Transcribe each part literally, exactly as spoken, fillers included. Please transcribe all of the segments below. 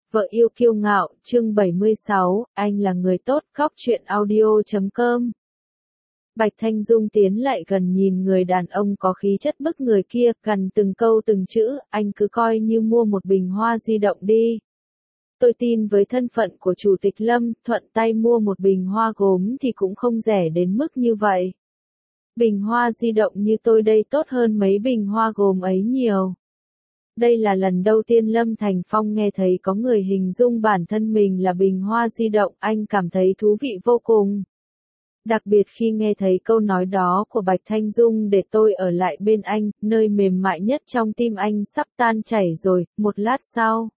Vợ yêu kiêu ngạo, chương bảy mươi sáu, anh là người tốt, góc truyện audio chấm com. Bạch Thanh Dung tiến lại gần nhìn người đàn ông có khí chất bức người kia, gần từng câu từng chữ, anh cứ coi như mua một bình hoa di động đi. Tôi tin với thân phận của Chủ tịch Lâm, thuận tay mua một bình hoa gốm thì cũng không rẻ đến mức như vậy. Bình hoa di động như tôi đây tốt hơn mấy bình hoa gốm ấy nhiều. Đây là lần đầu tiên Lâm Thành Phong nghe thấy có người hình dung bản thân mình là bình hoa di động, anh cảm thấy thú vị vô cùng. Đặc biệt khi nghe thấy câu nói đó của Bạch Thanh Dung để tôi ở lại bên anh, nơi mềm mại nhất trong tim anh sắp tan chảy rồi, một lát sau.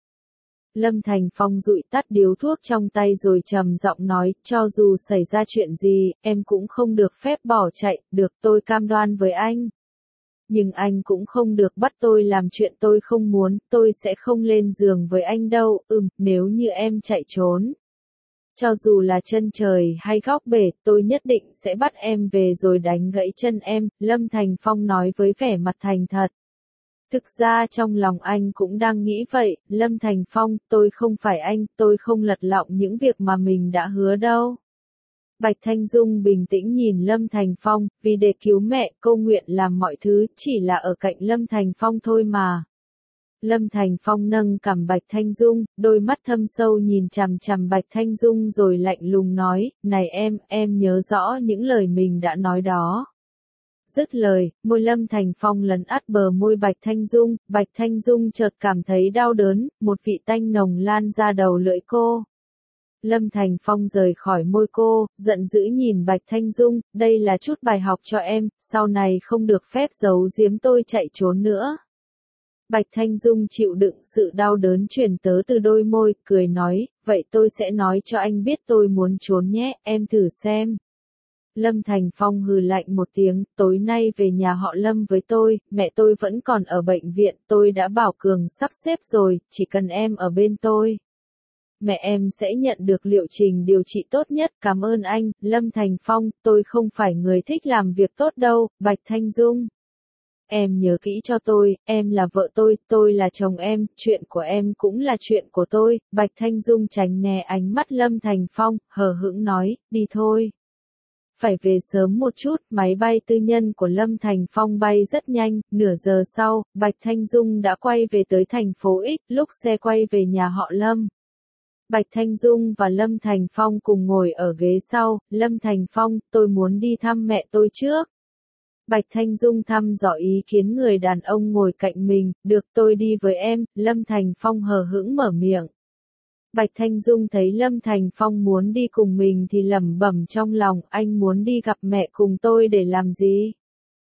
Lâm Thành Phong dụi tắt điếu thuốc trong tay rồi trầm giọng nói, cho dù xảy ra chuyện gì, em cũng không được phép bỏ chạy, được tôi cam đoan với anh. Nhưng anh cũng không được bắt tôi làm chuyện tôi không muốn, tôi sẽ không lên giường với anh đâu, ừm, nếu như em chạy trốn. Cho dù là chân trời hay góc bể, tôi nhất định sẽ bắt em về rồi đánh gãy chân em, Lâm Thành Phong nói với vẻ mặt thành thật. Thực ra trong lòng anh cũng đang nghĩ vậy, Lâm Thành Phong, tôi không phải anh, tôi không lật lọng những việc mà mình đã hứa đâu. Bạch Thanh Dung bình tĩnh nhìn Lâm Thành Phong, vì để cứu mẹ, cô nguyện làm mọi thứ, chỉ là ở cạnh Lâm Thành Phong thôi mà. Lâm Thành Phong nâng cằm Bạch Thanh Dung, đôi mắt thâm sâu nhìn chằm chằm Bạch Thanh Dung rồi lạnh lùng nói, này em, em nhớ rõ những lời mình đã nói đó. Dứt lời, môi Lâm Thành Phong lấn át bờ môi Bạch Thanh Dung, Bạch Thanh Dung chợt cảm thấy đau đớn, một vị tanh nồng lan ra đầu lưỡi cô. Lâm Thành Phong rời khỏi môi cô, giận dữ nhìn Bạch Thanh Dung, đây là chút bài học cho em, sau này không được phép giấu giếm tôi chạy trốn nữa. Bạch Thanh Dung chịu đựng sự đau đớn truyền tớ từ đôi môi, cười nói, vậy tôi sẽ nói cho anh biết tôi muốn trốn nhé, em thử xem. Lâm Thành Phong hừ lạnh một tiếng, tối nay về nhà họ Lâm với tôi, mẹ tôi vẫn còn ở bệnh viện, tôi đã bảo Cường sắp xếp rồi, chỉ cần em ở bên tôi. Mẹ em sẽ nhận được liệu trình điều trị tốt nhất, cảm ơn anh, Lâm Thành Phong, tôi không phải người thích làm việc tốt đâu, Bạch Thanh Dung. Em nhớ kỹ cho tôi, em là vợ tôi, tôi là chồng em, chuyện của em cũng là chuyện của tôi, Bạch Thanh Dung tránh né ánh mắt Lâm Thành Phong, hờ hững nói, đi thôi. Phải về sớm một chút, máy bay tư nhân của Lâm Thành Phong bay rất nhanh, nửa giờ sau, Bạch Thanh Dung đã quay về tới thành phố X, lúc xe quay về nhà họ Lâm. Bạch Thanh Dung và Lâm Thành Phong cùng ngồi ở ghế sau, Lâm Thành Phong, tôi muốn đi thăm mẹ tôi trước. Bạch Thanh Dung thăm dò ý kiến người đàn ông ngồi cạnh mình, được tôi đi với em, Lâm Thành Phong hờ hững mở miệng. Bạch Thanh Dung thấy Lâm Thành Phong muốn đi cùng mình thì lẩm bẩm trong lòng, anh muốn đi gặp mẹ cùng tôi để làm gì?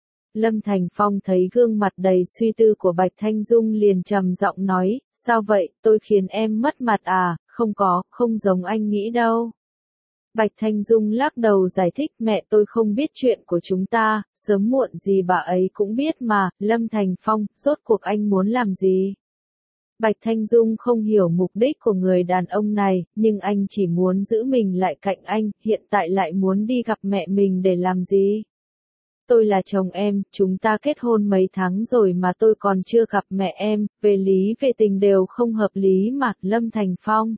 Lâm Thành Phong thấy gương mặt đầy suy tư của Bạch Thanh Dung liền trầm giọng nói, sao vậy, tôi khiến em mất mặt à, không có, không giống anh nghĩ đâu. Bạch Thanh Dung lắc đầu giải thích, mẹ tôi không biết chuyện của chúng ta, sớm muộn gì bà ấy cũng biết mà, Lâm Thành Phong, rốt cuộc anh muốn làm gì? Bạch Thanh Dung không hiểu mục đích của người đàn ông này, nhưng anh chỉ muốn giữ mình lại cạnh anh, hiện tại lại muốn đi gặp mẹ mình để làm gì? Tôi là chồng em, chúng ta kết hôn mấy tháng rồi mà tôi còn chưa gặp mẹ em, về lý về tình đều không hợp lý mà, Lâm Thành Phong.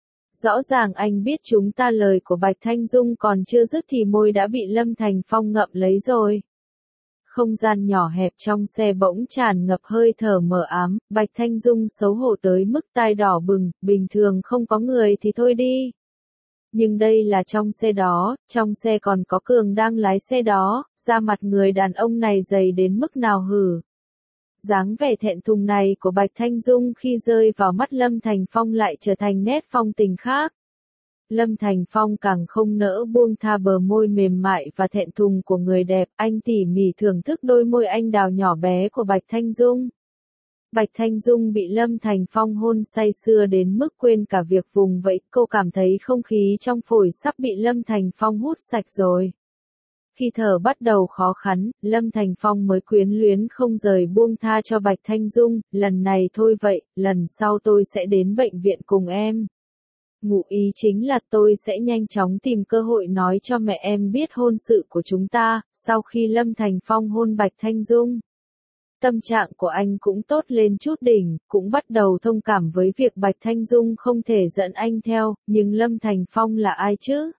Rõ ràng anh biết chúng ta lời của Bạch Thanh Dung còn chưa dứt thì môi đã bị Lâm Thành Phong ngậm lấy rồi. Không gian nhỏ hẹp trong xe bỗng tràn ngập hơi thở mờ ám, Bạch Thanh Dung xấu hổ tới mức tai đỏ bừng, bình thường không có người thì thôi đi. Nhưng đây là trong xe đó, trong xe còn có Cường đang lái xe đó, da mặt người đàn ông này dày đến mức nào hử. Dáng vẻ thẹn thùng này của Bạch Thanh Dung khi rơi vào mắt Lâm Thành Phong lại trở thành nét phong tình khác. Lâm Thành Phong càng không nỡ buông tha bờ môi mềm mại và thẹn thùng của người đẹp, anh tỉ mỉ thưởng thức đôi môi anh đào nhỏ bé của Bạch Thanh Dung. Bạch Thanh Dung bị Lâm Thành Phong hôn say sưa đến mức quên cả việc vùng vẫy, cô cảm thấy không khí trong phổi sắp bị Lâm Thành Phong hút sạch rồi. Khi thở bắt đầu khó khăn, Lâm Thành Phong mới quyến luyến không rời buông tha cho Bạch Thanh Dung, lần này thôi vậy, lần sau tôi sẽ đến bệnh viện cùng em. Ngụ ý chính là tôi sẽ nhanh chóng tìm cơ hội nói cho mẹ em biết hôn sự của chúng ta, sau khi Lâm Thành Phong hôn Bạch Thanh Dung. Tâm trạng của anh cũng tốt lên chút đỉnh, cũng bắt đầu thông cảm với việc Bạch Thanh Dung không thể dẫn anh theo, nhưng Lâm Thành Phong là ai chứ?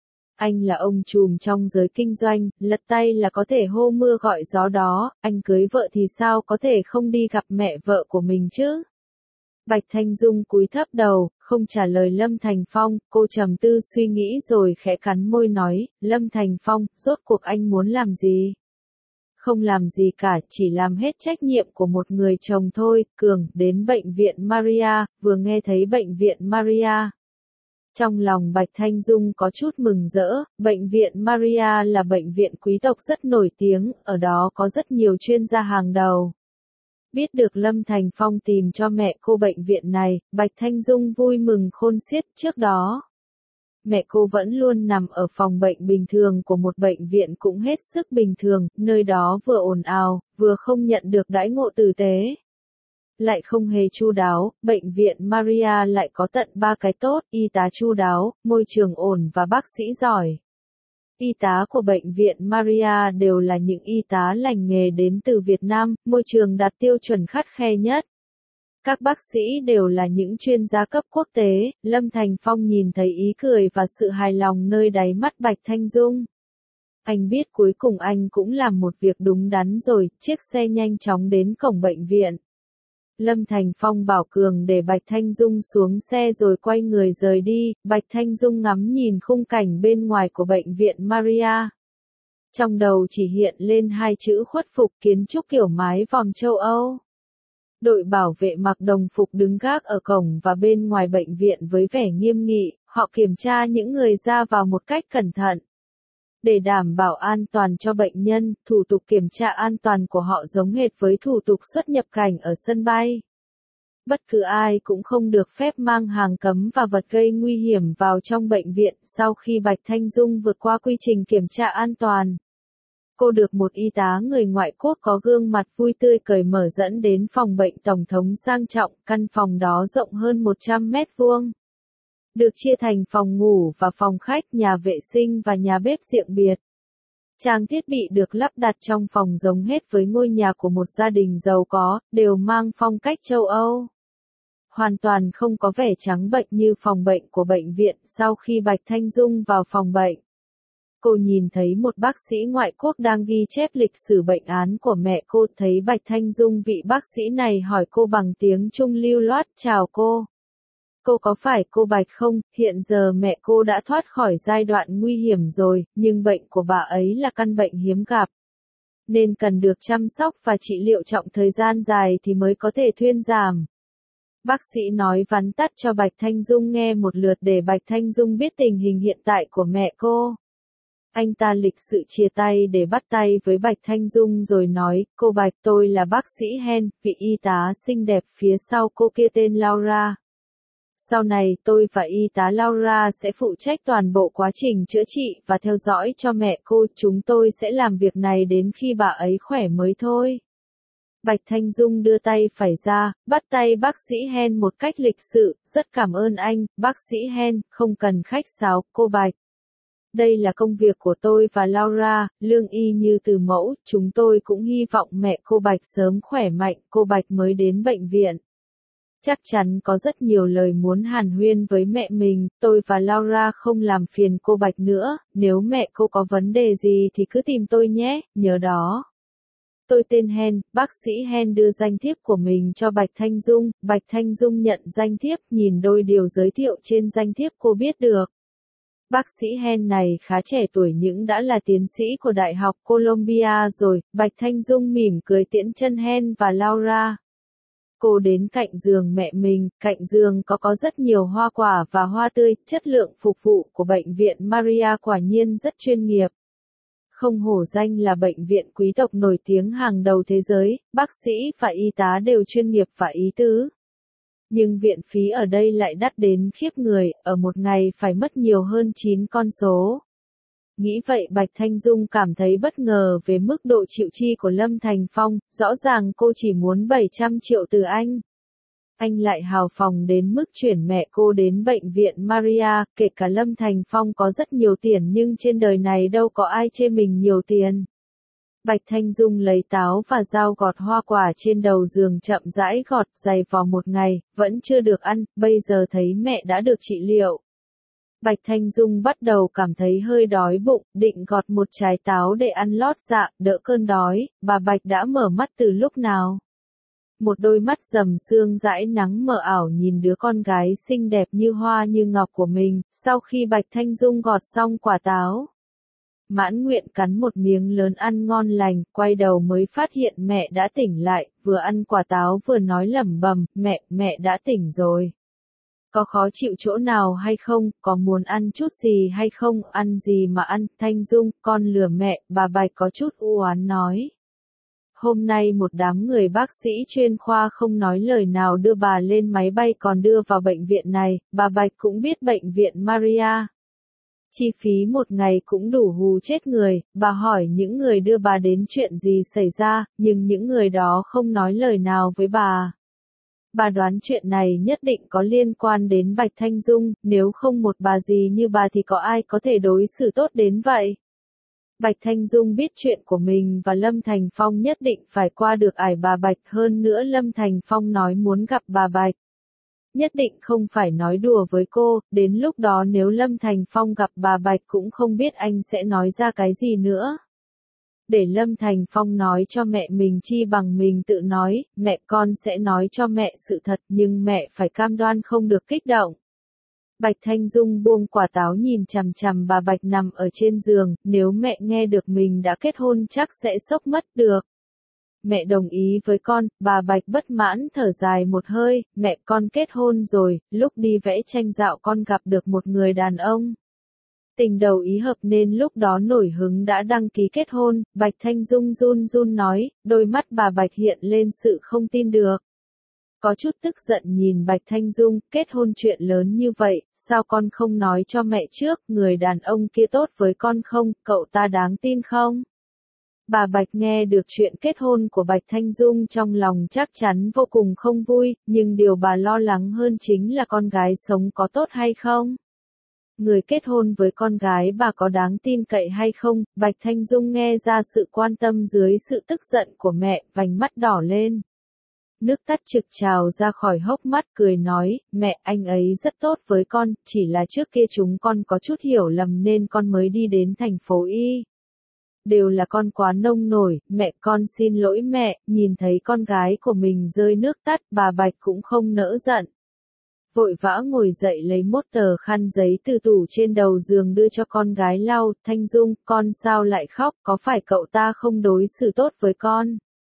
Anh là ông trùm trong giới kinh doanh, lật tay là có thể hô mưa gọi gió đó, anh cưới vợ thì sao có thể không đi gặp mẹ vợ của mình chứ? Bạch Thanh Dung cúi thấp đầu, không trả lời Lâm Thành Phong, cô trầm tư suy nghĩ rồi khẽ cắn môi nói, Lâm Thành Phong, rốt cuộc anh muốn làm gì? Không làm gì cả, chỉ làm hết trách nhiệm của một người chồng thôi. Cường, đến bệnh viện Maria, vừa nghe thấy bệnh viện Maria. Trong lòng Bạch Thanh Dung có chút mừng rỡ, bệnh viện Maria là bệnh viện quý tộc rất nổi tiếng, ở đó có rất nhiều chuyên gia hàng đầu. Biết được Lâm Thành Phong tìm cho mẹ cô bệnh viện này, Bạch Thanh Dung vui mừng khôn xiết. Trước đó, mẹ cô vẫn luôn nằm ở phòng bệnh bình thường của một bệnh viện cũng hết sức bình thường, nơi đó vừa ồn ào, vừa không nhận được đãi ngộ tử tế. Lại không hề chu đáo, bệnh viện Maria lại có tận ba cái tốt, y tá chu đáo, môi trường ổn và bác sĩ giỏi. Y tá của bệnh viện Maria đều là những y tá lành nghề đến từ Việt Nam, môi trường đạt tiêu chuẩn khắt khe nhất. Các bác sĩ đều là những chuyên gia cấp quốc tế. Lâm Thành Phong nhìn thấy ý cười và sự hài lòng nơi đáy mắt Bạch Thanh Dung. Anh biết cuối cùng anh cũng làm một việc đúng đắn rồi, chiếc xe nhanh chóng đến cổng bệnh viện. Lâm Thành Phong bảo Cường để Bạch Thanh Dung xuống xe rồi quay người rời đi. Bạch Thanh Dung ngắm nhìn khung cảnh bên ngoài của bệnh viện Maria. Trong đầu chỉ hiện lên hai chữ khuất phục, kiến trúc kiểu mái vòm châu Âu. Đội bảo vệ mặc đồng phục đứng gác ở cổng và bên ngoài bệnh viện với vẻ nghiêm nghị, họ kiểm tra những người ra vào một cách cẩn thận. Để đảm bảo an toàn cho bệnh nhân, thủ tục kiểm tra an toàn của họ giống hệt với thủ tục xuất nhập cảnh ở sân bay. Bất cứ ai cũng không được phép mang hàng cấm và vật gây nguy hiểm vào trong bệnh viện. Sau khi Bạch Thanh Dung vượt qua quy trình kiểm tra an toàn, cô được một y tá người ngoại quốc có gương mặt vui tươi cởi mở dẫn đến phòng bệnh tổng thống sang trọng. Căn phòng đó rộng hơn một trăm mét vuông. Được chia thành phòng ngủ và phòng khách, nhà vệ sinh và nhà bếp riêng biệt. Trang thiết bị được lắp đặt trong phòng giống hết với ngôi nhà của một gia đình giàu có, đều mang phong cách châu Âu. Hoàn toàn không có vẻ trắng bệnh như phòng bệnh của bệnh viện. Sau khi Bạch Thanh Dung vào phòng bệnh, cô nhìn thấy một bác sĩ ngoại quốc đang ghi chép lịch sử bệnh án của mẹ cô. Thấy Bạch Thanh Dung, vị bác sĩ này hỏi cô bằng tiếng Trung lưu loát, chào cô. Cô có phải cô Bạch không? Hiện giờ mẹ cô đã thoát khỏi giai đoạn nguy hiểm rồi, nhưng bệnh của bà ấy là căn bệnh hiếm gặp. Nên cần được chăm sóc và trị liệu trong thời gian dài thì mới có thể thuyên giảm. Bác sĩ nói vắn tắt cho Bạch Thanh Dung nghe một lượt để Bạch Thanh Dung biết tình hình hiện tại của mẹ cô. Anh ta lịch sự chia tay để bắt tay với Bạch Thanh Dung rồi nói, cô Bạch, tôi là bác sĩ Hen, vị y tá xinh đẹp phía sau cô kia tên Laura. Sau này tôi và y tá Laura sẽ phụ trách toàn bộ quá trình chữa trị và theo dõi cho mẹ cô. Chúng tôi sẽ làm việc này đến khi bà ấy khỏe mới thôi. Bạch Thanh Dung đưa tay phải ra, bắt tay bác sĩ Hen một cách lịch sự, rất cảm ơn anh, bác sĩ Hen, không cần khách sáo, cô Bạch. Đây là công việc của tôi và Laura, lương y như từ mẫu, chúng tôi cũng hy vọng mẹ cô Bạch sớm khỏe mạnh. Cô Bạch mới đến bệnh viện. Chắc chắn có rất nhiều lời muốn hàn huyên với mẹ mình, tôi và Laura không làm phiền cô Bạch nữa, nếu mẹ cô có vấn đề gì thì cứ tìm tôi nhé, nhớ đó. Tôi tên Hen, bác sĩ Hen đưa danh thiếp của mình cho Bạch Thanh Dung. Bạch Thanh Dung nhận danh thiếp, nhìn đôi điều giới thiệu trên danh thiếp cô biết được. Bác sĩ Hen này khá trẻ tuổi nhưng đã là tiến sĩ của Đại học Columbia rồi. Bạch Thanh Dung mỉm cười tiễn chân Hen và Laura. Cô đến cạnh giường mẹ mình, cạnh giường có có rất nhiều hoa quả và hoa tươi. Chất lượng phục vụ của bệnh viện Maria quả nhiên rất chuyên nghiệp. Không hổ danh là bệnh viện quý tộc nổi tiếng hàng đầu thế giới, bác sĩ và y tá đều chuyên nghiệp và ý tứ. Nhưng viện phí ở đây lại đắt đến khiếp người, ở một ngày phải mất nhiều hơn chín con số. Nghĩ vậy Bạch Thanh Dung cảm thấy bất ngờ về mức độ chịu chi của Lâm Thành Phong, rõ ràng cô chỉ muốn bảy trăm triệu từ anh. Anh lại hào phóng đến mức chuyển mẹ cô đến bệnh viện Maria, kể cả Lâm Thành Phong có rất nhiều tiền nhưng trên đời này đâu có ai chê mình nhiều tiền. Bạch Thanh Dung lấy táo và dao gọt hoa quả trên đầu giường chậm rãi gọt dày vò một ngày, vẫn chưa được ăn, bây giờ thấy mẹ đã được trị liệu. Bạch Thanh Dung bắt đầu cảm thấy hơi đói bụng, định gọt một trái táo để ăn lót dạ, đỡ cơn đói, bà Bạch đã mở mắt từ lúc nào. Một đôi mắt rầm sương dãi nắng mờ ảo nhìn đứa con gái xinh đẹp như hoa như ngọc của mình, sau khi Bạch Thanh Dung gọt xong quả táo. Mãn nguyện cắn một miếng lớn ăn ngon lành, quay đầu mới phát hiện mẹ đã tỉnh lại, vừa ăn quả táo vừa nói lẩm bẩm, mẹ, mẹ đã tỉnh rồi. Có khó chịu chỗ nào hay không, có muốn ăn chút gì hay không, ăn gì mà ăn, Thanh Dung, con lừa mẹ, bà Bạch có chút u oán nói. Hôm nay một đám người bác sĩ chuyên khoa không nói lời nào đưa bà lên máy bay còn đưa vào bệnh viện này, bà Bạch cũng biết bệnh viện Maria. Chi phí một ngày cũng đủ hù chết người, bà hỏi những người đưa bà đến chuyện gì xảy ra, nhưng những người đó không nói lời nào với bà. Bà đoán chuyện này nhất định có liên quan đến Bạch Thanh Dung, nếu không một bà gì như bà thì có ai có thể đối xử tốt đến vậy. Bạch Thanh Dung biết chuyện của mình và Lâm Thành Phong nhất định phải qua được ải bà Bạch, hơn nữa Lâm Thành Phong nói muốn gặp bà Bạch. Nhất định không phải nói đùa với cô, đến lúc đó nếu Lâm Thành Phong gặp bà Bạch cũng không biết anh sẽ nói ra cái gì nữa. Để Lâm Thành Phong nói cho mẹ mình chi bằng mình tự nói, mẹ con sẽ nói cho mẹ sự thật nhưng mẹ phải cam đoan không được kích động. Bạch Thanh Dung buông quả táo nhìn chằm chằm bà Bạch nằm ở trên giường, nếu mẹ nghe được mình đã kết hôn chắc sẽ sốc mất được. Mẹ đồng ý với con, bà Bạch bất mãn thở dài một hơi, mẹ con kết hôn rồi, lúc đi vẽ tranh dạo con gặp được một người đàn ông. Tình đầu ý hợp nên lúc đó nổi hứng đã đăng ký kết hôn, Bạch Thanh Dung run run nói, đôi mắt bà Bạch hiện lên sự không tin được. Có chút tức giận nhìn Bạch Thanh Dung, kết hôn chuyện lớn như vậy, sao con không nói cho mẹ trước, người đàn ông kia tốt với con không, cậu ta đáng tin không? Bà Bạch nghe được chuyện kết hôn của Bạch Thanh Dung trong lòng chắc chắn vô cùng không vui, nhưng điều bà lo lắng hơn chính là con gái sống có tốt hay không? Người kết hôn với con gái bà có đáng tin cậy hay không? Bạch Thanh Dung nghe ra sự quan tâm dưới sự tức giận của mẹ, vành mắt đỏ lên. Nước tắt trực trào ra khỏi hốc mắt cười nói, mẹ anh ấy rất tốt với con, chỉ là trước kia chúng con có chút hiểu lầm nên con mới đi đến thành phố Y. Đều là con quá nông nổi, mẹ con xin lỗi mẹ, nhìn thấy con gái của mình rơi nước tắt, bà Bạch cũng không nỡ giận. Vội vã ngồi dậy lấy một tờ khăn giấy từ tủ trên đầu giường đưa cho con gái lau, Thanh Dung, con sao lại khóc, có phải cậu ta không đối xử tốt với con?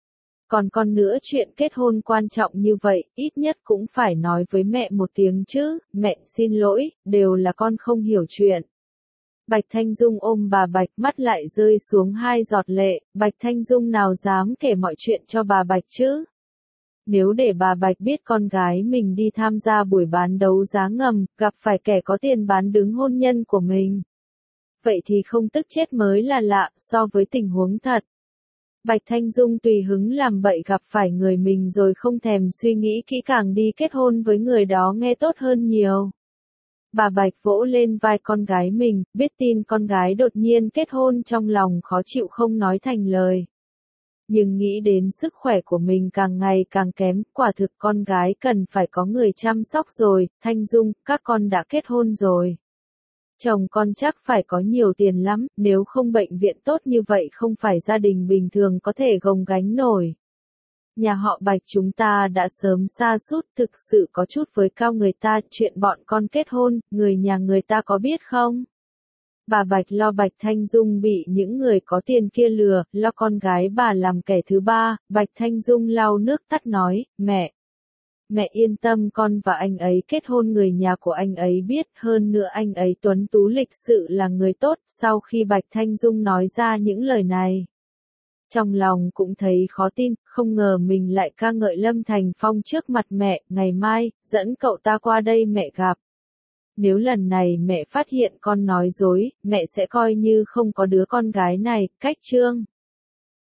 Còn con nữa chuyện kết hôn quan trọng như vậy, ít nhất cũng phải nói với mẹ một tiếng chứ, mẹ xin lỗi, đều là con không hiểu chuyện. Bạch Thanh Dung ôm bà Bạch, mắt lại rơi xuống hai giọt lệ, Bạch Thanh Dung nào dám kể mọi chuyện cho bà Bạch chứ? Nếu để bà Bạch biết con gái mình đi tham gia buổi bán đấu giá ngầm, gặp phải kẻ có tiền bán đứng hôn nhân của mình. Vậy thì không tức chết mới là lạ, so với tình huống thật. Bạch Thanh Dung tùy hứng làm bậy gặp phải người mình rồi không thèm suy nghĩ kỹ càng đi kết hôn với người đó nghe tốt hơn nhiều. Bà Bạch vỗ lên vai con gái mình, biết tin con gái đột nhiên kết hôn trong lòng khó chịu không nói thành lời. Nhưng nghĩ đến sức khỏe của mình càng ngày càng kém, quả thực con gái cần phải có người chăm sóc rồi, Thanh Dung, các con đã kết hôn rồi. Chồng con chắc phải có nhiều tiền lắm, nếu không bệnh viện tốt như vậy không phải gia đình bình thường có thể gồng gánh nổi. Nhà họ Bạch chúng ta đã sớm sa sút, thực sự có chút với cao người ta, chuyện bọn con kết hôn, người nhà người ta có biết không? Bà Bạch lo Bạch Thanh Dung bị những người có tiền kia lừa, lo con gái bà làm kẻ thứ ba, Bạch Thanh Dung lau nước tắt nói, mẹ. Mẹ yên tâm con và anh ấy kết hôn người nhà của anh ấy biết, hơn nữa anh ấy tuấn tú lịch sự là người tốt, sau khi Bạch Thanh Dung nói ra những lời này. Trong lòng cũng thấy khó tin, không ngờ mình lại ca ngợi Lâm Thành Phong trước mặt mẹ, ngày mai, dẫn cậu ta qua đây mẹ gặp. Nếu lần này mẹ phát hiện con nói dối, mẹ sẽ coi như không có đứa con gái này, cách chương.